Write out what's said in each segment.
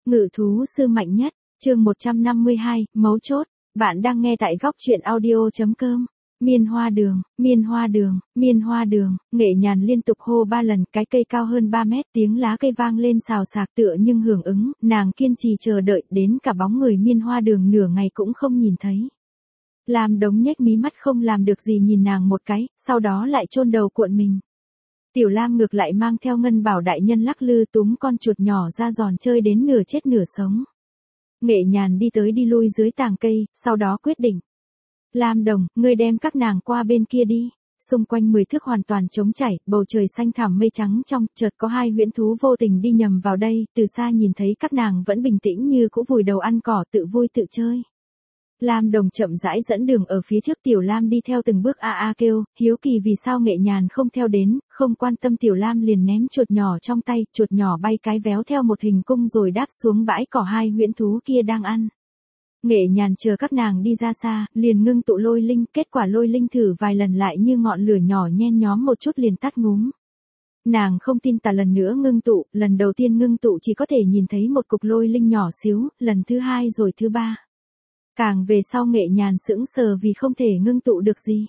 Ngự thú sư mạnh nhất, chương 152, mấu chốt, bạn đang nghe tại góc truyện audio.com. Miên hoa đường, miên hoa đường, miên hoa đường, Nghệ Nhàn liên tục hô 3 lần, cái cây cao hơn 3 mét, tiếng lá cây vang lên xào xạc tựa nhưng hưởng ứng, nàng kiên trì chờ đợi, đến cả bóng người miên hoa đường nửa ngày cũng không nhìn thấy. Lam Đống nhếch mí mắt không làm được gì nhìn nàng một cái, sau đó lại chôn đầu cuộn mình. Tiểu Lam ngược lại mang theo Ngân Bảo đại nhân lắc lư túm con chuột nhỏ ra giòn chơi đến nửa chết nửa sống. Nghệ Nhàn đi tới đi lui dưới tàng cây, sau đó quyết định. Lam Đồng, ngươi đem các nàng qua bên kia đi. Xung quanh 10 thước hoàn toàn trống trải, bầu trời xanh thẳm mây trắng trong, chợt có 2 huyễn thú vô tình đi nhầm vào đây, từ xa nhìn thấy các nàng vẫn bình tĩnh như cũ vùi đầu ăn cỏ tự vui tự chơi. Lam Đồng chậm rãi dẫn đường ở phía trước, Tiểu Lam đi theo từng bước a a kêu, hiếu kỳ vì sao Nghệ Nhàn không theo đến, không quan tâm Tiểu Lam liền ném chuột nhỏ trong tay, chuột nhỏ bay cái véo theo một hình cung rồi đáp xuống bãi cỏ 2 huyễn thú kia đang ăn. Nghệ Nhàn chờ các nàng đi ra xa, liền ngưng tụ lôi linh, kết quả lôi linh thử vài lần lại như ngọn lửa nhỏ nhen nhóm một chút liền tắt ngúm. Nàng không tin tà lần nữa ngưng tụ, lần đầu tiên ngưng tụ chỉ có thể nhìn thấy một cục lôi linh nhỏ xíu, lần thứ 2 rồi thứ 3. Càng về sau Nghệ Nhàn sững sờ vì không thể ngưng tụ được gì.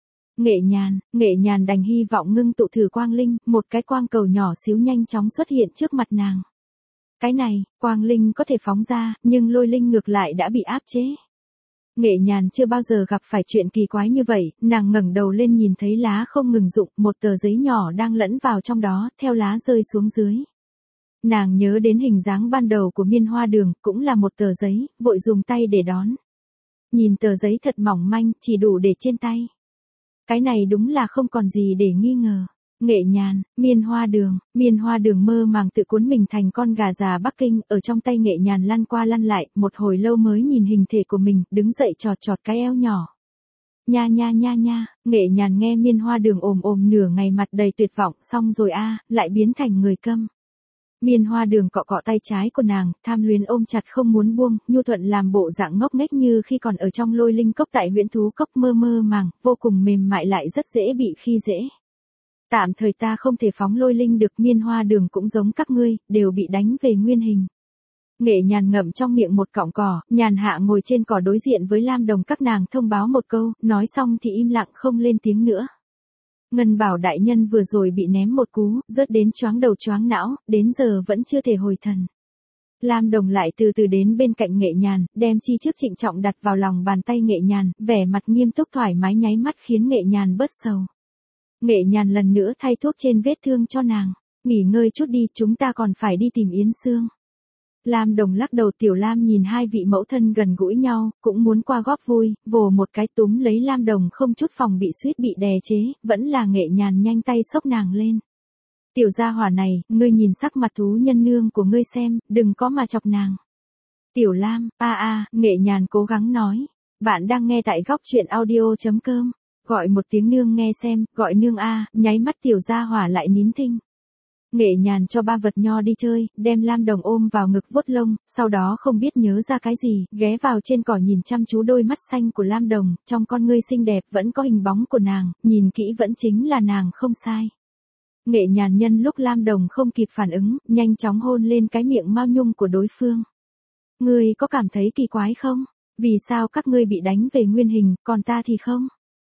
Nghệ Nhàn đành hy vọng ngưng tụ thử quang linh, một cái quang cầu nhỏ xíu nhanh chóng xuất hiện trước mặt nàng. Cái này, quang linh có thể phóng ra, nhưng lôi linh ngược lại đã bị áp chế. Nghệ Nhàn chưa bao giờ gặp phải chuyện kỳ quái như vậy, nàng ngẩng đầu lên nhìn thấy lá không ngừng rụng, một tờ giấy nhỏ đang lẫn vào trong đó, theo lá rơi xuống dưới. Nàng nhớ đến hình dáng ban đầu của miên hoa đường, cũng là một tờ giấy, vội dùng tay để đón. Nhìn tờ giấy thật mỏng manh, chỉ đủ để trên tay. Cái này đúng là không còn gì để nghi ngờ. Nghệ Nhàn, miên hoa đường mơ màng tự cuốn mình thành con gà già Bắc Kinh, ở trong tay Nghệ Nhàn lăn qua lăn lại, một hồi lâu mới nhìn hình thể của mình, đứng dậy chọt chọt cái eo nhỏ. Nha, Nghệ Nhàn nghe miên hoa đường ồm nửa ngày mặt đầy tuyệt vọng, xong rồi lại biến thành người câm. Miên hoa đường cọ cọ tay trái của nàng, tham luyến ôm chặt không muốn buông, nhu thuận làm bộ dạng ngốc nghếch như khi còn ở trong lôi linh cốc tại huyễn thú cốc, mơ màng, vô cùng mềm mại lại rất dễ bị khi dễ. Tạm thời ta không thể phóng lôi linh được, miên hoa đường cũng giống các ngươi, đều bị đánh về nguyên hình. Nghệ Nhàn ngậm trong miệng một cọng cỏ, nhàn hạ ngồi trên cỏ đối diện với Lam Đồng, các nàng thông báo một câu, nói xong thì im lặng không lên tiếng nữa. Ngân Bảo đại nhân vừa rồi bị ném một cú, rớt đến choáng đầu choáng não, đến giờ vẫn chưa thể hồi thần. Lam Đồng lại từ từ đến bên cạnh Nghệ Nhàn, đem chi trước trịnh trọng đặt vào lòng bàn tay Nghệ Nhàn, vẻ mặt nghiêm túc thoải mái nháy mắt khiến Nghệ Nhàn bớt sầu. Nghệ Nhàn lần nữa thay thuốc trên vết thương cho nàng. Nghỉ ngơi chút đi, chúng ta còn phải đi tìm Yến Sương. Lam Đồng lắc đầu. Tiểu Lam nhìn hai vị mẫu thân gần gũi nhau, cũng muốn qua góp vui, vồ một cái túm lấy Lam Đồng không chút phòng bị suýt bị đè chế, vẫn là Nghệ Nhàn nhanh tay xốc nàng lên. Tiểu gia hỏa này, ngươi nhìn sắc mặt thú nhân nương của ngươi xem, đừng có mà chọc nàng. Tiểu Lam, Nghệ Nhàn cố gắng nói. Bạn đang nghe tại góc truyện audio.com. Gọi một tiếng nương nghe xem, gọi nương nháy mắt tiểu gia hỏa lại nín thinh. Nghệ Nhàn cho 3 vật nho đi chơi, đem Lam Đồng ôm vào ngực vuốt lông, sau đó không biết nhớ ra cái gì, ghé vào trên cỏ nhìn chăm chú đôi mắt xanh của Lam Đồng, trong con ngươi xinh đẹp vẫn có hình bóng của nàng, nhìn kỹ vẫn chính là nàng không sai. Nghệ Nhàn nhân lúc Lam Đồng không kịp phản ứng, nhanh chóng hôn lên cái miệng mao nhung của đối phương. Ngươi có cảm thấy kỳ quái không? Vì sao các ngươi bị đánh về nguyên hình, còn ta thì không?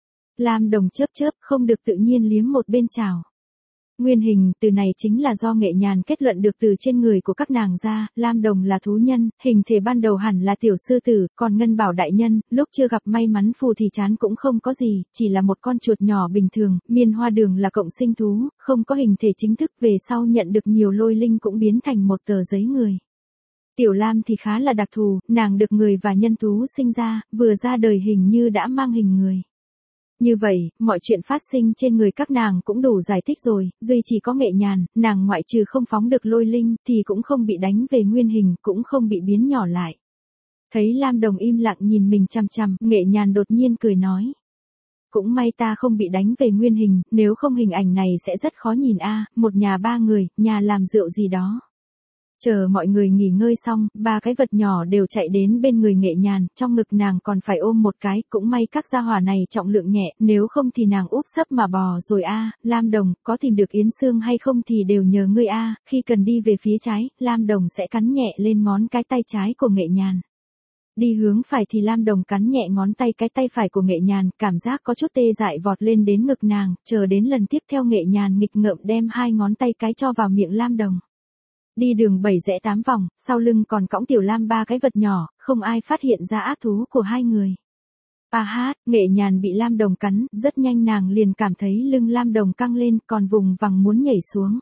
Lam Đồng chớp không được tự nhiên liếm một bên chảo. Nguyên hình, từ này chính là do Nghệ Nhàn kết luận được từ trên người của các nàng ra, Lam Đồng là thú nhân, hình thể ban đầu hẳn là tiểu sư tử, còn Ngân Bảo đại nhân, lúc chưa gặp may mắn phù thì chán cũng không có gì, chỉ là một con chuột nhỏ bình thường, miên hoa đường là cộng sinh thú, không có hình thể chính thức, về sau nhận được nhiều lôi linh cũng biến thành một tờ giấy người. Tiểu Lam thì khá là đặc thù, nàng được người và nhân thú sinh ra, vừa ra đời hình như đã mang hình người. Như vậy, mọi chuyện phát sinh trên người các nàng cũng đủ giải thích rồi, duy chỉ có Nghệ Nhàn, nàng ngoại trừ không phóng được lôi linh, thì cũng không bị đánh về nguyên hình, cũng không bị biến nhỏ lại. Thấy Lam Đồng im lặng nhìn mình chằm chằm, Nghệ Nhàn đột nhiên cười nói. Cũng may ta không bị đánh về nguyên hình, nếu không hình ảnh này sẽ rất khó nhìn một nhà 3 người, nhà làm rượu gì đó. Chờ mọi người nghỉ ngơi xong, ba cái vật nhỏ đều chạy đến bên người Nghệ Nhàn, trong ngực nàng còn phải ôm một cái, cũng may các gia hỏa này trọng lượng nhẹ, nếu không thì nàng úp sấp mà bò rồi a. Lam Đồng, có tìm được Yến Sương hay không thì đều nhờ ngươi a. Khi cần đi về phía trái, Lam Đồng sẽ cắn nhẹ lên ngón cái tay trái của Nghệ Nhàn. Đi hướng phải thì Lam Đồng cắn nhẹ ngón tay cái tay phải của Nghệ Nhàn, cảm giác có chút tê dại vọt lên đến ngực nàng, chờ đến lần tiếp theo Nghệ Nhàn nghịch ngợm đem hai ngón tay cái cho vào miệng Lam Đồng. Đi đường 7 rẽ 8 vòng, sau lưng còn cõng Tiểu Lam ba cái vật nhỏ, không ai phát hiện ra ác thú của hai người. À hát, Nghệ Nhàn bị Lam Đồng cắn, rất nhanh nàng liền cảm thấy lưng Lam Đồng căng lên, còn vùng vằng muốn nhảy xuống.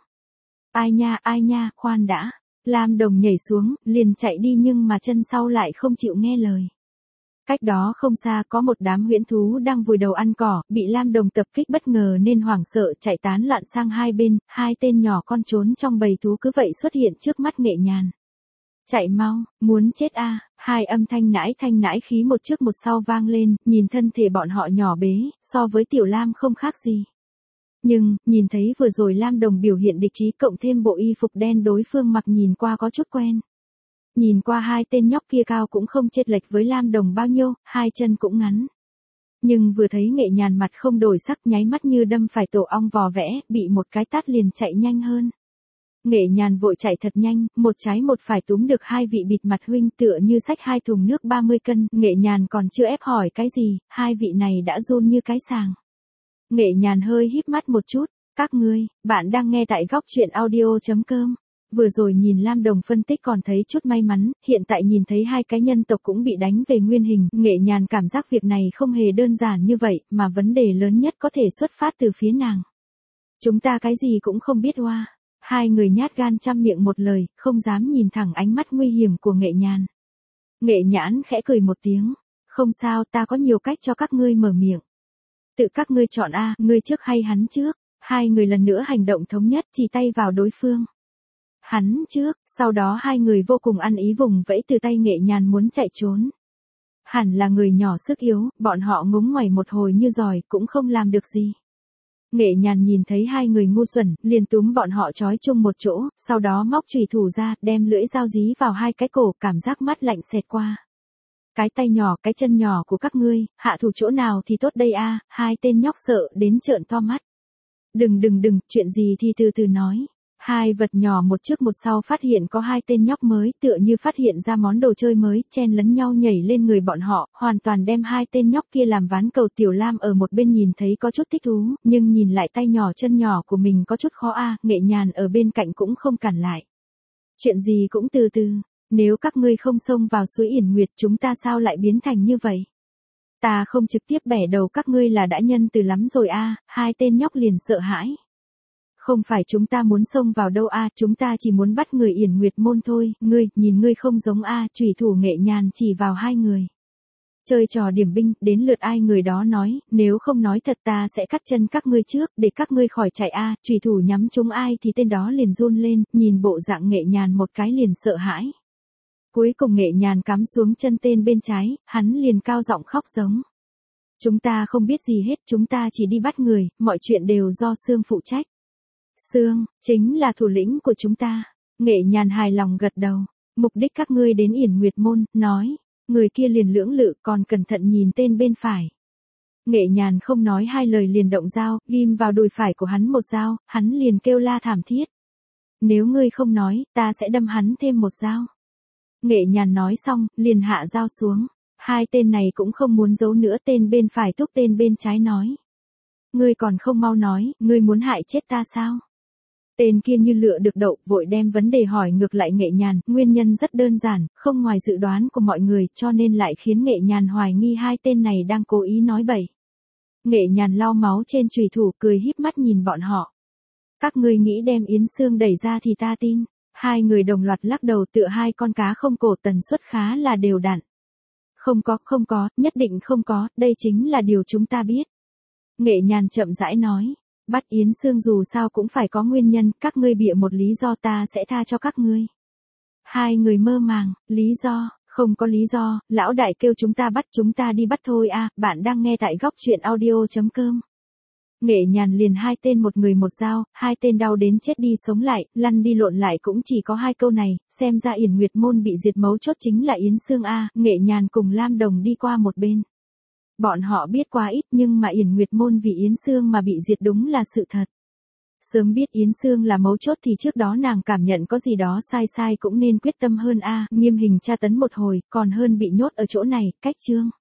Ai nha, khoan đã. Lam Đồng nhảy xuống, liền chạy đi nhưng mà chân sau lại không chịu nghe lời. Cách đó không xa có một đám huyễn thú đang vùi đầu ăn cỏ, bị Lam Đồng tập kích bất ngờ nên hoảng sợ chạy tán loạn sang hai bên, hai tên nhỏ con trốn trong bầy thú cứ vậy xuất hiện trước mắt Nghệ Nhàn. Chạy mau, muốn chết a. Hai âm thanh nãi khí một trước một sau vang lên, nhìn thân thể bọn họ nhỏ bé, so với Tiểu Lam không khác gì. Nhưng, nhìn thấy vừa rồi Lam Đồng biểu hiện địch ý cộng thêm bộ y phục đen đối phương mặc nhìn qua có chút quen. Nhìn qua hai tên nhóc kia cao cũng không chênh lệch với Lam Đồng bao nhiêu, hai chân cũng ngắn. Nhưng vừa thấy Nghệ Nhàn mặt không đổi sắc nháy mắt như đâm phải tổ ong vò vẽ, bị một cái tát liền chạy nhanh hơn. Nghệ Nhàn vội chạy thật nhanh, một trái một phải túm được hai vị bịt mặt huynh tựa như xách hai thùng nước 30 cân, Nghệ Nhàn còn chưa ép hỏi cái gì, hai vị này đã run như cái sàng. Nghệ Nhàn hơi híp mắt một chút, các ngươi, bạn đang nghe tại góc truyện audio.com. Vừa rồi nhìn Lam Đồng phân tích còn thấy chút may mắn, hiện tại nhìn thấy hai cái nhân tộc cũng bị đánh về nguyên hình, Nghệ Nhàn cảm giác việc này không hề đơn giản như vậy, mà vấn đề lớn nhất có thể xuất phát từ phía nàng. Chúng ta cái gì cũng không biết oa. Hai người nhát gan trăm miệng một lời, không dám nhìn thẳng ánh mắt nguy hiểm của Nghệ Nhàn. Nghệ Nhãn khẽ cười một tiếng, không sao, ta có nhiều cách cho các ngươi mở miệng. Tự các ngươi chọn a, ngươi trước hay hắn trước? Hai người lần nữa hành động thống nhất, chỉ tay vào đối phương. Hắn trước, sau đó hai người vô cùng ăn ý vùng vẫy từ tay Nghệ Nhàn muốn chạy trốn. Hẳn là người nhỏ sức yếu, bọn họ ngúng ngoẩy một hồi như giỏi cũng không làm được gì. Nghệ Nhàn nhìn thấy hai người ngu xuẩn, liền túm bọn họ trói chung một chỗ, sau đó móc chùy thủ ra, đem lưỡi dao dí vào hai cái cổ, cảm giác mắt lạnh xẹt qua. Cái tay nhỏ, cái chân nhỏ của các ngươi, hạ thủ chỗ nào thì tốt đây a? Hai tên nhóc sợ đến trợn to mắt. Đừng, chuyện gì thì từ từ nói. Hai vật nhỏ một trước một sau phát hiện có hai tên nhóc mới, tựa như phát hiện ra món đồ chơi mới, chen lấn nhau nhảy lên người bọn họ, hoàn toàn đem hai tên nhóc kia làm ván cầu. Tiểu Lam ở một bên nhìn thấy có chút thích thú, nhưng nhìn lại tay nhỏ chân nhỏ của mình có chút khó a. Nghệ Nhàn ở bên cạnh cũng không cản lại. Chuyện gì cũng từ từ, nếu các ngươi không xông vào suối Yển Nguyệt chúng ta sao lại biến thành như vậy? Ta không trực tiếp bẻ đầu các ngươi là đã nhân từ lắm rồi a. Hai tên nhóc liền sợ hãi. Không phải chúng ta muốn xông vào đâu a, chúng ta chỉ muốn bắt người Yển Nguyệt môn thôi, ngươi, nhìn ngươi không giống a. Chủy thủ Nghệ Nhàn chỉ vào hai người. Chơi trò điểm binh, đến lượt ai người đó nói, nếu không nói thật ta sẽ cắt chân các ngươi trước, để các ngươi khỏi chạy a. Chủy thủ nhắm trúng ai thì tên đó liền run lên, nhìn bộ dạng Nghệ Nhàn một cái liền sợ hãi. Cuối cùng Nghệ Nhàn cắm xuống chân tên bên trái, hắn liền cao giọng khóc giống. Chúng ta không biết gì hết, chúng ta chỉ đi bắt người, mọi chuyện đều do Sương phụ trách. Sương, chính là thủ lĩnh của chúng ta. Nghệ Nhàn hài lòng gật đầu. Mục đích các ngươi đến Yển Nguyệt môn, nói. Người kia liền lưỡng lự còn cẩn thận nhìn tên bên phải. Nghệ Nhàn không nói hai lời liền động dao, ghim vào đùi phải của hắn một dao, hắn liền kêu la thảm thiết. Nếu ngươi không nói, ta sẽ đâm hắn thêm một dao. Nghệ Nhàn nói xong, liền hạ dao xuống. Hai tên này cũng không muốn giấu nữa, tên bên phải thúc tên bên trái nói. Ngươi còn không mau nói, ngươi muốn hại chết ta sao? Tên kia như lựa được đậu, vội đem vấn đề hỏi ngược lại Nghệ Nhàn, nguyên nhân rất đơn giản, không ngoài dự đoán của mọi người, cho nên lại khiến Nghệ Nhàn hoài nghi hai tên này đang cố ý nói bậy. Nghệ Nhàn lau máu trên chùy thủ cười híp mắt nhìn bọn họ. Các ngươi nghĩ đem Yến Sương đẩy ra thì ta tin. Hai người đồng loạt lắc đầu tựa hai con cá không cổ, tần suất khá là đều đặn. Không có, nhất định không có, đây chính là điều chúng ta biết. Nghệ Nhàn chậm rãi nói, bắt Yến Sương dù sao cũng phải có nguyên nhân, các ngươi bịa một lý do ta sẽ tha cho các ngươi. Hai người mơ màng, lý do, không có lý do, lão đại kêu chúng ta đi bắt thôi a. Bạn đang nghe tại góc truyện audio.com. Nghệ Nhàn liền hai tên một người một dao, hai tên đau đến chết đi sống lại, lăn đi lộn lại cũng chỉ có hai câu này, xem ra Yển Nguyệt môn bị diệt mấu chốt chính là Yến Xương a. Nghệ Nhàn cùng Lam Đồng đi qua một bên. Bọn họ biết quá ít nhưng mà Yển Nguyệt môn vì Yến Xương mà bị diệt đúng là sự thật. Sớm biết Yến Xương là mấu chốt thì trước đó nàng cảm nhận có gì đó sai sai cũng nên quyết tâm hơn a, nghiêm hình tra tấn một hồi, còn hơn bị nhốt ở chỗ này, cách chương.